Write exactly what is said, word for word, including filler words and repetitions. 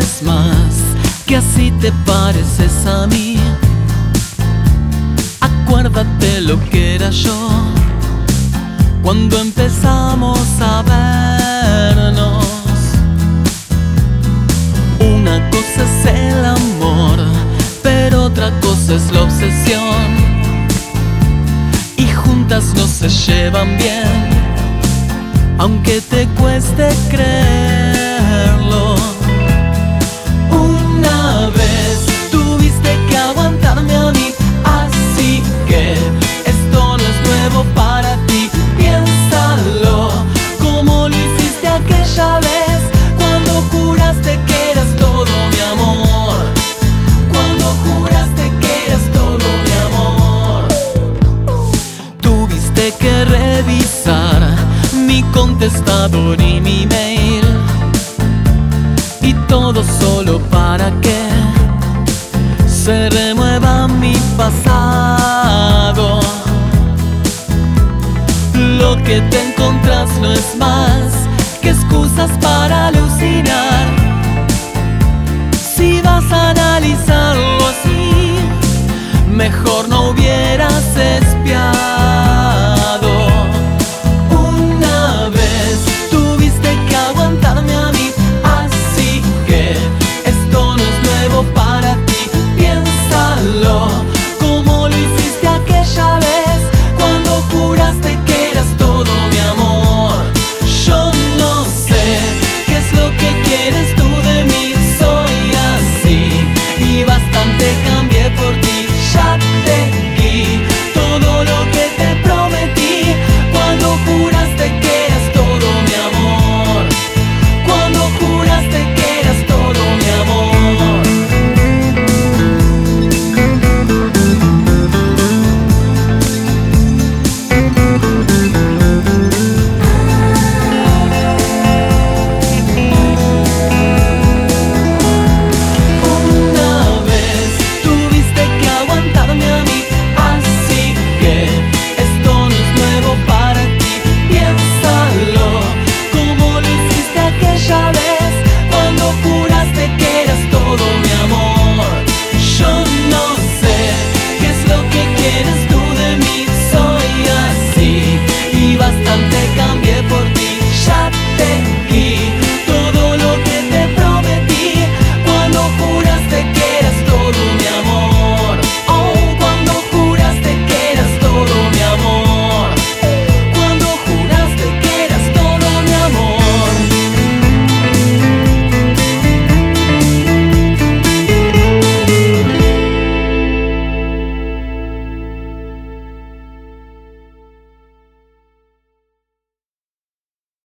vez más que así te pareces a mí. Acuérdate lo que era yo cuando empezamos a vernos. Una cosa es el amor, pero otra cosa es la obsesión. Y juntas no se llevan bien, aunque te cueste creerlo. Una vez tuviste que aguantarme a mí, así que esto no es nuevo para ti. Piénsalo, como lo hiciste aquella vez, cuando juraste que eras todo mi amor. Cuando juraste que eras todo mi amor. Tuviste que revisar mi contestador y mi mail, y todo solo para que se remueva mi pasado. Lo que te encontrás no es más que excusas para alucinar. Si vas a analizarlo así, mejor no hubieras espiado.